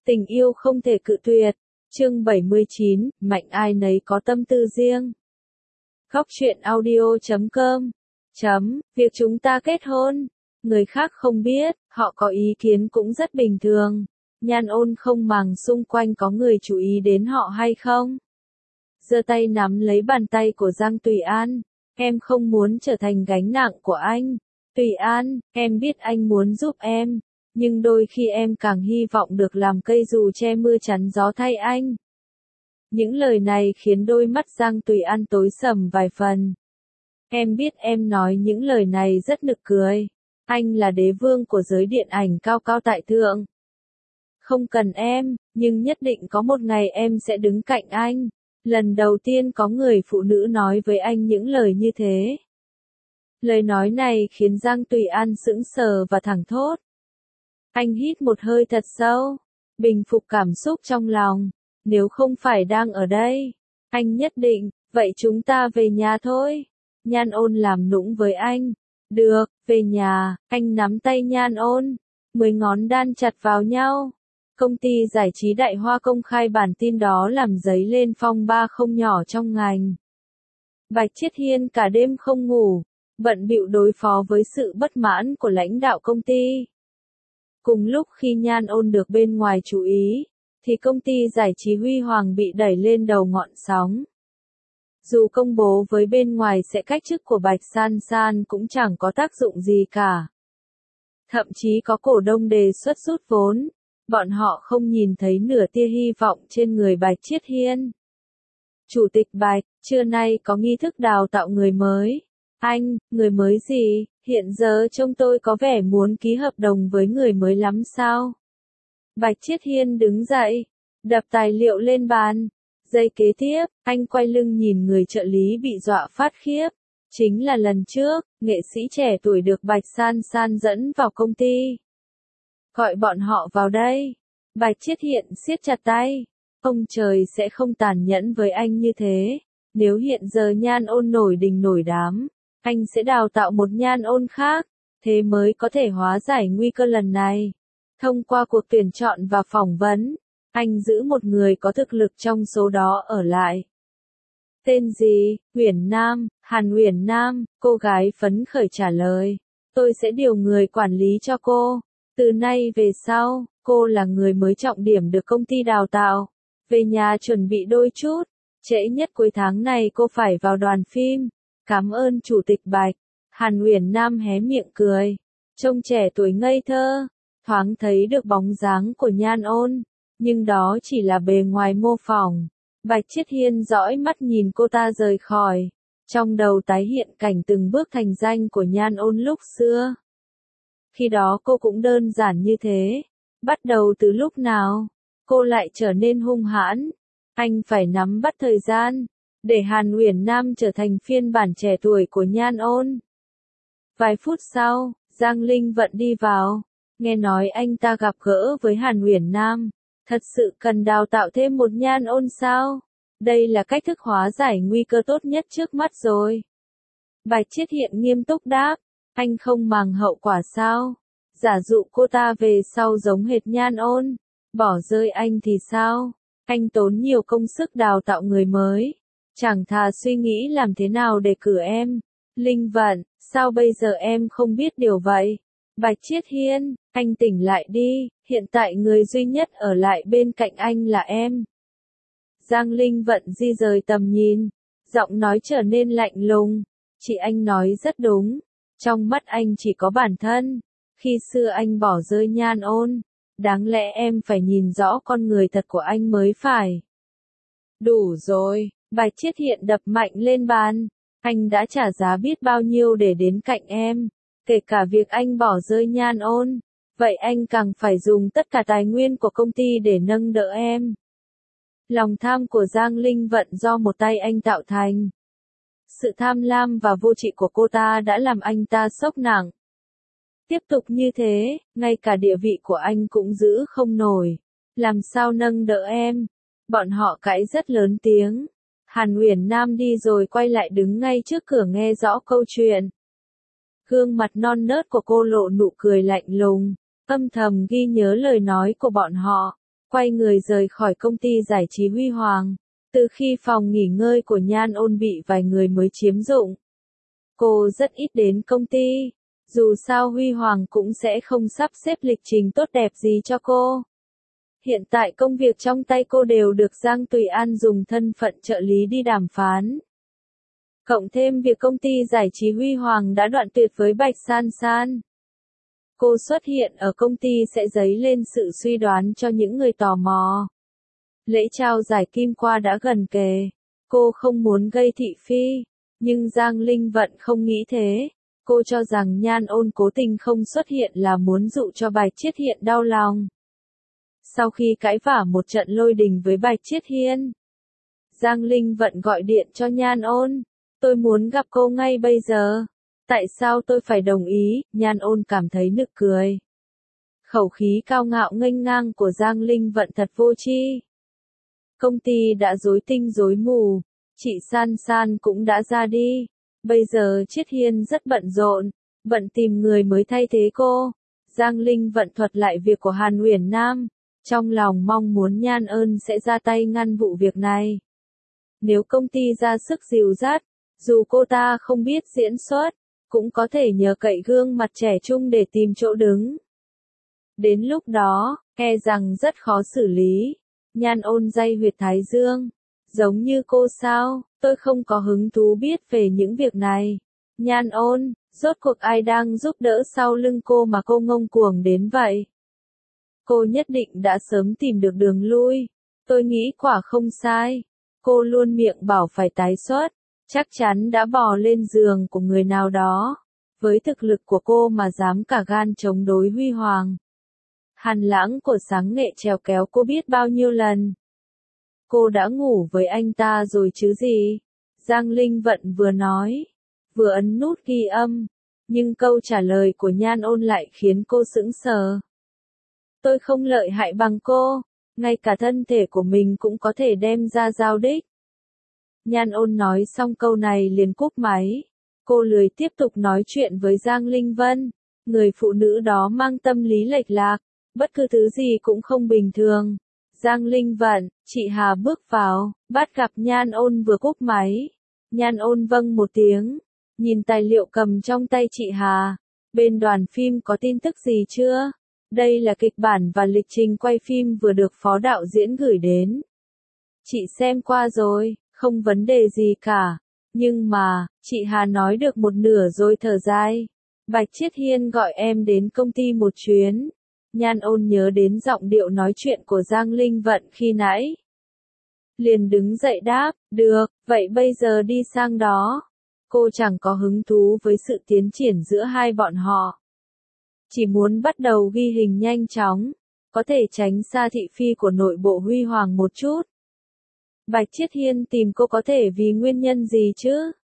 Tình yêu không thể cự tuyệt. Chương 79, mạnh ai nấy có tâm tư riêng. Góc truyện audio.com. Việc chúng ta kết hôn, người khác không biết, họ có ý kiến cũng rất bình thường. Nhan Ôn không màng xung quanh có người chú ý đến họ hay không. Giơ tay nắm lấy bàn tay của Giang Tùy An. Em không muốn trở thành gánh nặng của anh. Tùy An, em biết anh muốn giúp em. Nhưng đôi khi em càng hy vọng được làm cây dù che mưa chắn gió thay anh. Những lời này khiến đôi mắt Giang Tùy An tối sầm vài phần. Em biết em nói những lời này rất nực cười. Anh là đế vương của giới điện ảnh cao cao tại thượng. Không cần em, nhưng nhất định có một ngày em sẽ đứng cạnh anh. Lần đầu tiên có người phụ nữ nói với anh những lời như thế. Lời nói này khiến Giang Tùy An sững sờ và thẳng thốt. Anh hít một hơi thật sâu, bình phục cảm xúc trong lòng. Nếu không phải đang ở đây, anh nhất định, vậy chúng ta về nhà thôi. Nhan Ôn làm nũng với anh. Được, về nhà, anh nắm tay Nhan Ôn. 10 ngón đan chặt vào nhau. Công ty giải trí Đại Hoa công khai bản tin đó làm dấy lên phong ba không nhỏ trong ngành. Bạch Chiết Hiên cả đêm không ngủ, bận bịu đối phó với sự bất mãn của lãnh đạo công ty. Cùng lúc khi Nhan Ôn được bên ngoài chú ý, thì công ty giải trí Huy Hoàng bị đẩy lên đầu ngọn sóng. Dù công bố với bên ngoài sẽ cách chức của Bạch San San cũng chẳng có tác dụng gì cả. Thậm chí có cổ đông đề xuất rút vốn, bọn họ không nhìn thấy nửa tia hy vọng trên người Bạch Chiết Hiên. Chủ tịch Bạch, trưa nay có nghi thức đào tạo người mới. Anh, người mới gì, hiện giờ trông tôi có vẻ muốn ký hợp đồng với người mới lắm sao? Bạch Chiết Hiên đứng dậy, đập tài liệu lên bàn. Giây kế tiếp, anh quay lưng nhìn người trợ lý bị dọa phát khiếp. Chính là lần trước, nghệ sĩ trẻ tuổi được Bạch San San dẫn vào công ty. Gọi bọn họ vào đây. Bạch Chiết Hiên siết chặt tay. Ông trời sẽ không tàn nhẫn với anh như thế. Nếu hiện giờ Nhan Ôn nổi đình nổi đám, anh sẽ đào tạo một Nhan Ôn khác, thế mới có thể hóa giải nguy cơ lần này. Thông qua cuộc tuyển chọn và phỏng vấn, anh giữ một người có thực lực trong số đó ở lại. Tên gì? Uyển Nam, Hàn Uyển Nam, cô gái phấn khởi trả lời. Tôi sẽ điều người quản lý cho cô. Từ nay về sau, cô là người mới trọng điểm được công ty đào tạo. Về nhà chuẩn bị đôi chút, trễ nhất cuối tháng này cô phải vào đoàn phim. Cảm ơn Chủ tịch Bạch. Hàn Uyển Nam hé miệng cười. Trông trẻ tuổi ngây thơ, thoáng thấy được bóng dáng của Nhan Ôn, nhưng đó chỉ là bề ngoài mô phỏng. Bạch Chiết Hiên dõi mắt nhìn cô ta rời khỏi. Trong đầu tái hiện cảnh từng bước thành danh của Nhan Ôn lúc xưa. Khi đó cô cũng đơn giản như thế. Bắt đầu từ lúc nào, cô lại trở nên hung hãn. Anh phải nắm bắt thời gian, để Hàn Uyển Nam trở thành phiên bản trẻ tuổi của Nhan Ôn. Vài phút sau, Giang Linh Vận đi vào. Nghe nói anh ta gặp gỡ với Hàn Uyển Nam. Thật sự cần đào tạo thêm một Nhan Ôn sao? Đây là cách thức hóa giải nguy cơ tốt nhất trước mắt rồi. Bạch Chiết Hiên nghiêm túc đáp. Anh không màng hậu quả sao? Giả dụ cô ta về sau giống hệt Nhan Ôn, bỏ rơi anh thì sao? Anh tốn nhiều công sức đào tạo người mới, chẳng thà suy nghĩ làm thế nào để cử em. Linh Vận, sao bây giờ em không biết điều vậy? Bạch Chiết Hiên, anh tỉnh lại đi, hiện tại người duy nhất ở lại bên cạnh anh là em. Giang Linh Vận di rời tầm nhìn, giọng nói trở nên lạnh lùng. Chị anh nói rất đúng, trong mắt anh chỉ có bản thân. Khi xưa anh bỏ rơi Nhan Ôn, đáng lẽ em phải nhìn rõ con người thật của anh mới phải. Đủ rồi, Bạch Chiết Hiên đập mạnh lên bàn. Anh đã trả giá biết bao nhiêu để đến cạnh em, kể cả việc anh bỏ rơi Nhan Ôn. Vậy anh càng phải dùng tất cả tài nguyên của công ty để nâng đỡ em. Lòng tham của Giang Linh Vận do một tay anh tạo thành. Sự tham lam và vô trị của cô ta đã làm anh ta sốc nặng. Tiếp tục như thế, ngay cả địa vị của anh cũng giữ không nổi. Làm sao nâng đỡ em? Bọn họ cãi rất lớn tiếng. Hàn Uyển Nam đi rồi quay lại đứng ngay trước cửa nghe rõ câu chuyện. Gương mặt non nớt của cô lộ nụ cười lạnh lùng, âm thầm ghi nhớ lời nói của bọn họ. quay người rời khỏi công ty giải trí Huy Hoàng. Từ khi phòng nghỉ ngơi của Nhan Ôn bị vài người mới chiếm dụng, cô rất ít đến công ty. Dù sao Huy Hoàng cũng sẽ không sắp xếp lịch trình tốt đẹp gì cho cô. Hiện tại công việc trong tay cô đều được Giang Tùy An dùng thân phận trợ lý đi đàm phán. Cộng thêm việc công ty giải trí Huy Hoàng đã đoạn tuyệt với Bạch San San. Cô xuất hiện ở công ty sẽ dấy lên sự suy đoán cho những người tò mò. Lễ trao giải Kim Qua đã gần kề. Cô không muốn gây thị phi, nhưng Giang Linh Vận không nghĩ thế. Cô cho rằng Nhan Ôn cố tình không xuất hiện là muốn dụ cho Bạch Chiết Hiên đau lòng. Sau khi cãi vã một trận lôi đình với Bạch Chiết Hiên, Giang Linh Vận gọi điện cho Nhan Ôn. Tôi muốn gặp cô ngay bây giờ. Tại sao tôi phải đồng ý? Nhan Ôn cảm thấy nực cười. Khẩu khí cao ngạo nghênh ngang của Giang Linh Vận thật vô tri. Công ty đã rối tinh rối mù, chị San San cũng đã ra đi. Bây giờ Chiết Hiên rất bận rộn, bận tìm người mới thay thế cô. Giang Linh Vận thuật lại việc của Hàn Uyển Nam, trong lòng mong muốn Nhan Ôn sẽ ra tay ngăn vụ việc này. Nếu công ty ra sức dìu dắt, dù cô ta không biết diễn xuất, cũng có thể nhờ cậy gương mặt trẻ trung để tìm chỗ đứng. Đến lúc đó, e rằng rất khó xử lý. Nhan Ôn day huyệt thái dương. Giống như cô sao, tôi không có hứng thú biết về những việc này. Nhan Ôn, rốt cuộc ai đang giúp đỡ sau lưng cô mà cô ngông cuồng đến vậy? Cô nhất định đã sớm tìm được đường lui. Tôi nghĩ quả không sai. Cô luôn miệng bảo phải tái xuất. Chắc chắn đã bò lên giường của người nào đó. Với thực lực của cô mà dám cả gan chống đối Huy Hoàng. Hàn Lãng của Sáng Nghệ trèo kéo cô biết bao nhiêu lần. Cô đã ngủ với anh ta rồi chứ gì? Giang Linh Vận vừa nói, vừa ấn nút ghi âm. Nhưng câu trả lời của Nhan Ôn lại khiến cô sững sờ. Tôi không lợi hại bằng cô, ngay cả thân thể của mình cũng có thể đem ra giao đích. Nhan Ôn nói xong câu này liền cúp máy. Cô lười tiếp tục nói chuyện với Giang Linh Vân. Người phụ nữ đó mang tâm lý lệch lạc, bất cứ thứ gì cũng không bình thường. Giang Linh Vận, chị Hà bước vào, bắt gặp Nhan Ôn vừa cúp máy. Nhan Ôn vâng một tiếng, nhìn tài liệu cầm trong tay chị Hà. Bên đoàn phim có tin tức gì chưa? Đây là kịch bản và lịch trình quay phim vừa được phó đạo diễn gửi đến. Chị xem qua rồi, không vấn đề gì cả. Nhưng mà, chị Hà nói được một nửa rồi thở dài. Bạch Chiết Hiên gọi em đến công ty một chuyến. Nhan Ôn nhớ đến giọng điệu nói chuyện của Giang Linh Vận khi nãy. Liền đứng dậy đáp, được, vậy bây giờ đi sang đó. Cô chẳng có hứng thú với sự tiến triển giữa hai bọn họ. Chỉ muốn bắt đầu ghi hình nhanh chóng, có thể tránh xa thị phi của nội bộ Huy Hoàng một chút. Bạch Chiết Hiên tìm cô có thể vì nguyên nhân gì chứ?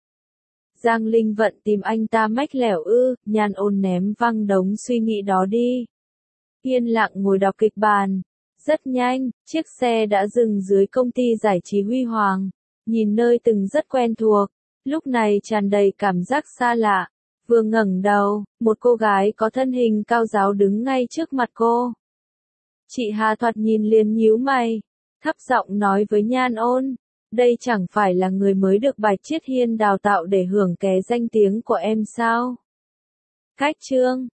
Giang Linh Vận tìm anh ta mách lẻo ư? Nhan Ôn ném văng đống suy nghĩ đó đi. Yên lặng ngồi đọc kịch bản. Rất nhanh, chiếc xe đã dừng dưới công ty giải trí Huy Hoàng. Nhìn nơi từng rất quen thuộc, lúc này tràn đầy cảm giác xa lạ. Vừa ngẩng đầu, một cô gái có thân hình cao ráo đứng ngay trước mặt cô. Chị Hà thoạt nhìn liền nhíu mày, thấp giọng nói với Nhan Ôn, đây chẳng phải là người mới được Bạch Chiết Hiên đào tạo để hưởng ké danh tiếng của em sao? Cách chương